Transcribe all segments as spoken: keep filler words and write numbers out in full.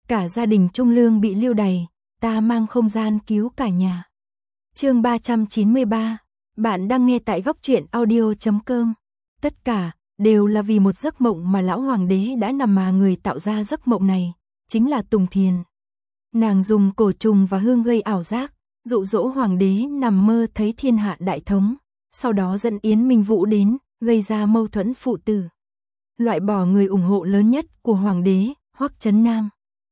cả gia đình Trung Lương bị lưu đày, ta mang không gian cứu cả nhà. Chương ba trăm chín mươi ba, bạn đang nghe tại góc truyện audio chấm com. Tất cả đều là vì một giấc mộng mà lão hoàng đế đã nằm, mà người tạo ra giấc mộng này chính là Tùng Thiền. Nàng dùng cổ trùng và hương gây ảo giác, dụ dỗ hoàng đế nằm mơ thấy thiên hạ đại thống, sau đó dẫn Yến Minh Vũ đến, gây ra mâu thuẫn phụ tử. Loại bỏ người ủng hộ lớn nhất của hoàng đế, Hoắc Trấn Nam.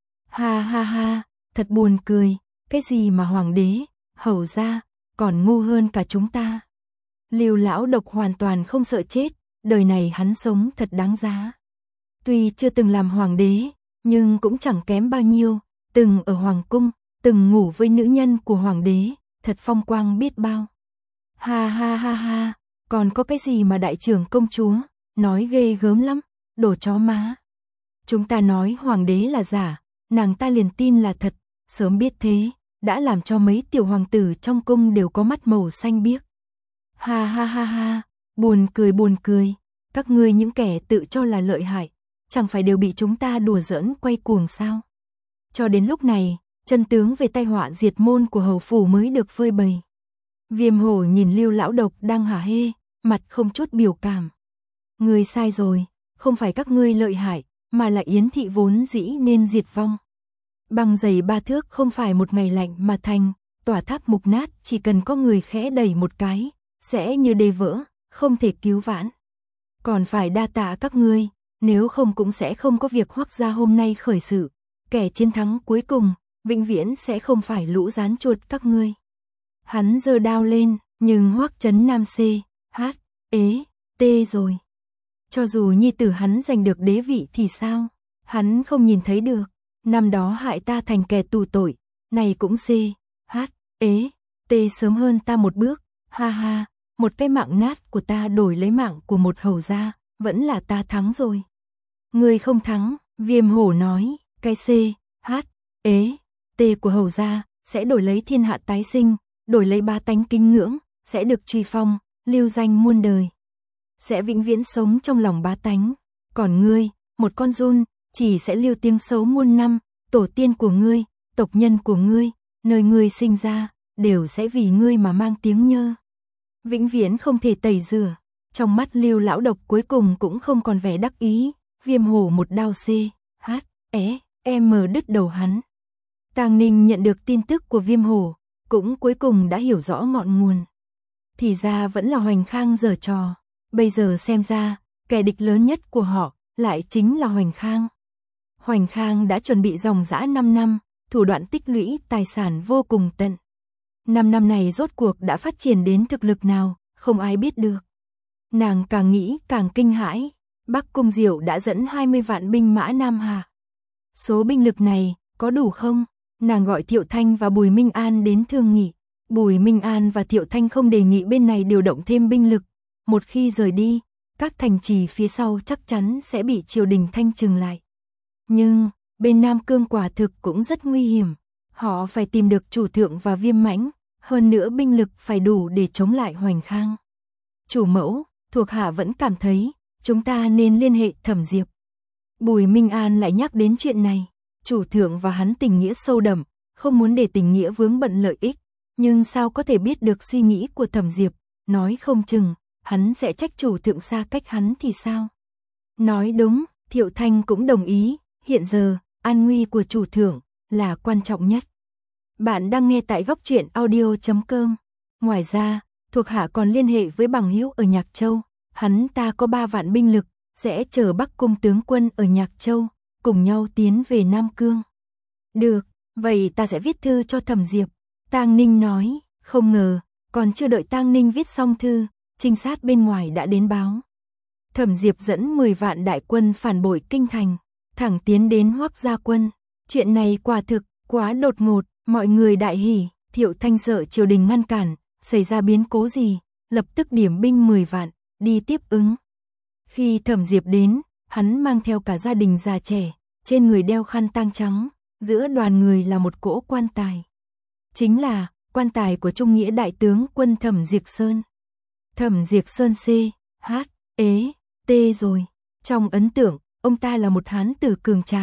Ha ha ha, thật buồn cười, cái gì mà hoàng đế, hầu ra, còn ngu hơn cả chúng ta. Lưu lão độc hoàn toàn không sợ chết, đời này hắn sống thật đáng giá. Tuy chưa từng làm hoàng đế, nhưng cũng chẳng kém bao nhiêu, từng ở hoàng cung, từng ngủ với nữ nhân của hoàng đế, thật phong quang biết bao. Ha ha ha ha, còn có cái gì mà đại trưởng công chúa, nói ghê gớm lắm, đồ chó má. Chúng ta nói hoàng đế là giả, nàng ta liền tin là thật, sớm biết thế, đã làm cho mấy tiểu hoàng tử trong cung đều có mắt màu xanh biếc. Ha ha ha ha, buồn cười buồn cười, các ngươi những kẻ tự cho là lợi hại, chẳng phải đều bị chúng ta đùa giỡn quay cuồng sao? Cho đến lúc này, chân tướng về tai họa diệt môn của hầu phủ mới được phơi bày. Viêm hổ nhìn Lưu lão độc đang hả hê, mặt không chút biểu cảm. Ngươi sai rồi, không phải các ngươi lợi hại, mà là Yến thị vốn dĩ nên diệt vong. Băng dày ba thước không phải một ngày lạnh mà thành, tòa tháp mục nát chỉ cần có người khẽ đẩy một cái, sẽ như đê vỡ, không thể cứu vãn. Còn phải đa tạ các ngươi, nếu không cũng sẽ không có việc Hoắc gia hôm nay khởi sự. Kẻ chiến thắng cuối cùng, vĩnh viễn sẽ không phải lũ rán chuột các ngươi. Hắn giơ đao lên, nhưng Hoắc Trấn Nam C, H, ế, tê rồi. Cho dù nhi tử hắn giành được đế vị thì sao? Hắn không nhìn thấy được. Năm đó hại ta thành kẻ tù tội, này cũng C, H, ế, tê sớm hơn ta một bước. Ha ha, một cái mạng nát của ta đổi lấy mạng của một hầu gia, vẫn là ta thắng rồi. Ngươi không thắng, Viêm hổ nói. Cái C, H, ế, T của hầu gia sẽ đổi lấy thiên hạ tái sinh, đổi lấy ba tánh kính ngưỡng, sẽ được truy phong, lưu danh muôn đời. Sẽ vĩnh viễn sống trong lòng bá tánh. Còn ngươi, một con giun, chỉ sẽ lưu tiếng xấu muôn năm, tổ tiên của ngươi, tộc nhân của ngươi, nơi ngươi sinh ra, đều sẽ vì ngươi mà mang tiếng nhơ. Vĩnh viễn không thể tẩy rửa. Trong mắt Lưu lão độc cuối cùng cũng không còn vẻ đắc ý, Viêm hổ một đao C, H, é. Em mờ đứt đầu hắn. Tàng Ninh nhận được tin tức của Viêm hổ, cũng cuối cùng đã hiểu rõ ngọn nguồn. Thì ra vẫn là Hoành Khang giở trò. Bây giờ xem ra, kẻ địch lớn nhất của họ lại chính là Hoành Khang. Hoành Khang đã chuẩn bị dòng dã năm năm, thủ đoạn tích lũy tài sản vô cùng tận. Năm năm này rốt cuộc đã phát triển đến thực lực nào, không ai biết được. Nàng càng nghĩ càng kinh hãi. Bắc Cung Diệu đã dẫn hai mươi vạn binh mã Nam Hà. Số binh lực này, có đủ không? Nàng gọi Thiệu Thanh và Bùi Minh An đến thương nghị. Bùi Minh An và Thiệu Thanh không đề nghị bên này điều động thêm binh lực. Một khi rời đi, các thành trì phía sau chắc chắn sẽ bị triều đình thanh trừng lại. Nhưng, bên Nam Cương quả thực cũng rất nguy hiểm. Họ phải tìm được chủ thượng và Viêm Mãnh, hơn nữa binh lực phải đủ để chống lại Hoành Khang. Chủ mẫu, thuộc hạ vẫn cảm thấy, chúng ta nên liên hệ Thẩm Diệp. Bùi Minh An lại nhắc đến chuyện này, chủ thượng và hắn tình nghĩa sâu đậm, không muốn để tình nghĩa vướng bận lợi ích, nhưng sao có thể biết được suy nghĩ của Thẩm Diệp, nói không chừng, hắn sẽ trách chủ thượng xa cách hắn thì sao? Nói đúng, Thiệu Thanh cũng đồng ý, hiện giờ, an nguy của chủ thượng là quan trọng nhất. Bạn đang nghe tại góc truyện audio chấm com. Ngoài ra, thuộc hạ còn liên hệ với bằng hữu ở Nhạc Châu, hắn ta có ba vạn binh lực, sẽ chờ Bắc Cung tướng quân ở Nhạc Châu, cùng nhau tiến về Nam Cương. Được, vậy ta sẽ viết thư cho Thẩm Diệp. Tang Ninh nói, không ngờ, còn chưa đợi Tang Ninh viết xong thư, trinh sát bên ngoài đã đến báo. Thẩm Diệp dẫn mười vạn đại quân phản bội kinh thành, thẳng tiến đến Hoắc gia quân. Chuyện này quả thực, quá đột ngột, mọi người đại hỉ, Thiệu Thanh sợ triều đình ngăn cản, xảy ra biến cố gì, lập tức điểm binh mười vạn, đi tiếp ứng. Khi Thẩm Diệp đến, hắn mang theo cả gia đình già trẻ, trên người đeo khăn tang trắng, giữa đoàn người là một cỗ quan tài. Chính là quan tài của Trung Nghĩa đại tướng quân Thẩm Diệp Sơn. Thẩm Diệp Sơn C, H, ế, T rồi. Trong ấn tượng, ông ta là một hán tử cường tráng,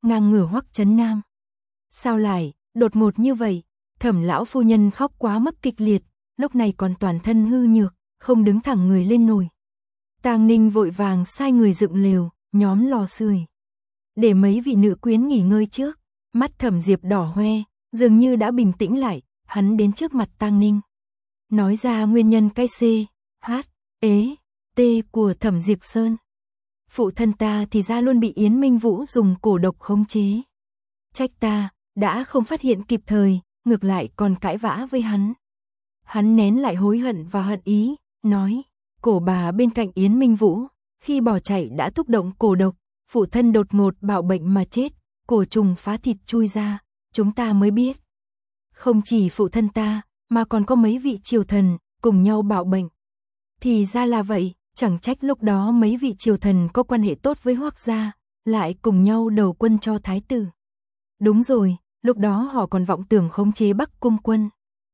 ngang ngửa Hoắc Trấn Nam. Sao lại, đột ngột như vậy? Thẩm lão phu nhân khóc quá mức kịch liệt, lúc này còn toàn thân hư nhược, không đứng thẳng người lên nổi. Tang Ninh vội vàng sai người dựng lều, nhóm lò sưởi, để mấy vị nữ quyến nghỉ ngơi trước. Mắt Thẩm Diệp đỏ hoe, dường như đã bình tĩnh lại, hắn đến trước mặt Tang Ninh, nói ra nguyên nhân cái C, H, ế, T của Thẩm Diệp Sơn. Phụ thân ta thì ra luôn bị Yến Minh Vũ dùng cổ độc khống chế. Trách ta, đã không phát hiện kịp thời, ngược lại còn cãi vã với hắn. Hắn nén lại hối hận và hận ý, nói, cổ bà bên cạnh Yến Minh Vũ, khi bỏ chạy đã thúc động cổ độc, phụ thân đột ngột bạo bệnh mà chết, cổ trùng phá thịt chui ra, chúng ta mới biết. Không chỉ phụ thân ta, mà còn có mấy vị triều thần, cùng nhau bạo bệnh. Thì ra là vậy, chẳng trách lúc đó mấy vị triều thần có quan hệ tốt với Hoắc gia, lại cùng nhau đầu quân cho thái tử. Đúng rồi, lúc đó họ còn vọng tưởng khống chế Bắc Cung quân.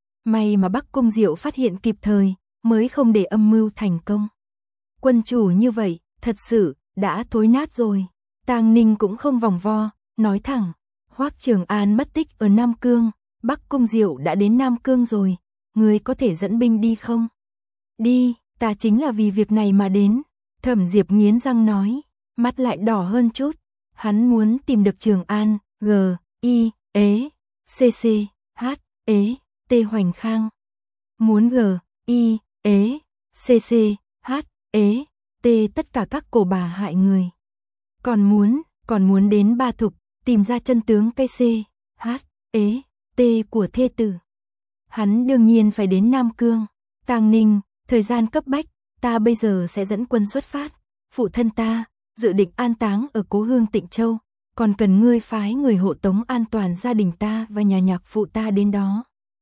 May mà Bắc Cung Diệu phát hiện kịp thời, mới không để âm mưu thành công. Quân chủ như vậy, thật sự, đã thối nát rồi. Tang Ninh cũng không vòng vo, nói thẳng, Hoắc Trường An mất tích ở Nam Cương, Bắc Cung Diệu đã đến Nam Cương rồi, ngươi có thể dẫn binh đi không? Đi, ta chính là vì việc này mà đến. Thẩm Diệp nghiến răng nói, mắt lại đỏ hơn chút. Hắn muốn tìm được Trường An, G, I, ế, C, C, H, ế, T Hoành Khang. Muốn G, I, ế, C, C, H, ế, T tất cả các cổ bà hại người. Còn muốn, còn muốn đến Ba Thục, tìm ra chân tướng cây C, H, ế, T của thê tử. Hắn đương nhiên phải đến Nam Cương. Tang Ninh, thời gian cấp bách, ta bây giờ sẽ dẫn quân xuất phát. Phụ thân ta, dự định an táng ở cố hương Tịnh Châu, còn cần ngươi phái người hộ tống an toàn gia đình ta và nhà nhạc phụ ta đến đó.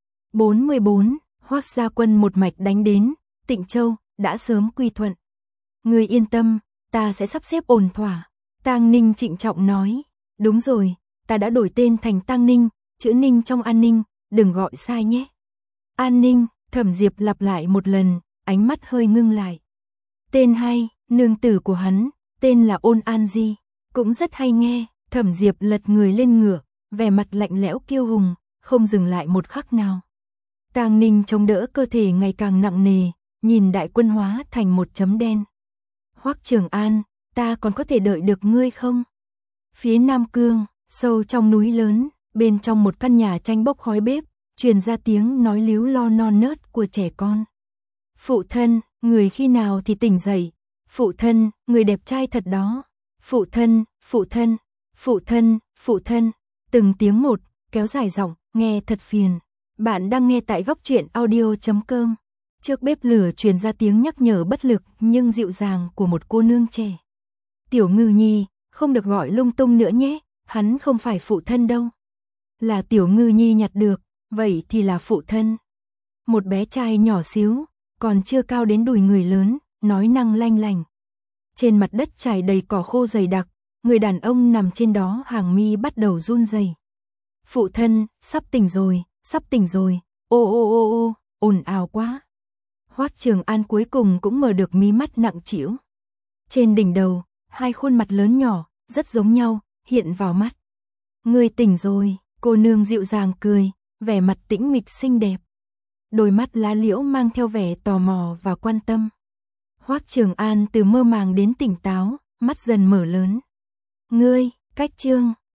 bốn mươi bốn, Hoắc gia quân một mạch đánh đến, Tịnh Châu, đã sớm quy thuận. Ngươi yên tâm, ta sẽ sắp xếp ổn thỏa. Tang Ninh trịnh trọng nói, đúng rồi, ta đã đổi tên thành Tang Ninh, chữ Ninh trong An Ninh, đừng gọi sai nhé. An Ninh, Thẩm Diệp lặp lại một lần, ánh mắt hơi ngưng lại. Tên hay, nương tử của hắn, tên là Ôn An Di, cũng rất hay nghe. Thẩm Diệp lật người lên ngựa, vẻ mặt lạnh lẽo kiêu hùng, không dừng lại một khắc nào. Tang Ninh chống đỡ cơ thể ngày càng nặng nề, nhìn đại quân hóa thành một chấm đen. Hoắc Trường An, ta còn có thể đợi được ngươi không? Phía Nam Cương, sâu trong núi lớn, bên trong một căn nhà tranh bốc khói bếp, truyền ra tiếng nói líu lo non nớt của trẻ con. Phụ thân, người khi nào thì tỉnh dậy? Phụ thân, người đẹp trai thật đó. Phụ thân, phụ thân, phụ thân, phụ thân. Từng tiếng một, kéo dài giọng, nghe thật phiền. Bạn đang nghe tại góc truyện audio chấm com. Trước bếp lửa truyền ra tiếng nhắc nhở bất lực nhưng dịu dàng của một cô nương trẻ. Tiểu Ngư Nhi, không được gọi lung tung nữa nhé, hắn không phải phụ thân đâu. Là Tiểu Ngư Nhi nhặt được, vậy thì là phụ thân. Một bé trai nhỏ xíu, còn chưa cao đến đùi người lớn, nói năng lanh lành. Trên mặt đất trải đầy cỏ khô dày đặc, người đàn ông nằm trên đó hàng mi bắt đầu run rẩy. Phụ thân, sắp tỉnh rồi, sắp tỉnh rồi, ô ô ô ô, ồn ào quá. Hoắc Trường An cuối cùng cũng mở được mí mắt nặng trĩu. Trên đỉnh đầu, hai khuôn mặt lớn nhỏ, rất giống nhau, hiện vào mắt. Ngươi tỉnh rồi, cô nương dịu dàng cười, vẻ mặt tĩnh mịch xinh đẹp. Đôi mắt lá liễu mang theo vẻ tò mò và quan tâm. Hoắc Trường An từ mơ màng đến tỉnh táo, mắt dần mở lớn. Ngươi, cách chương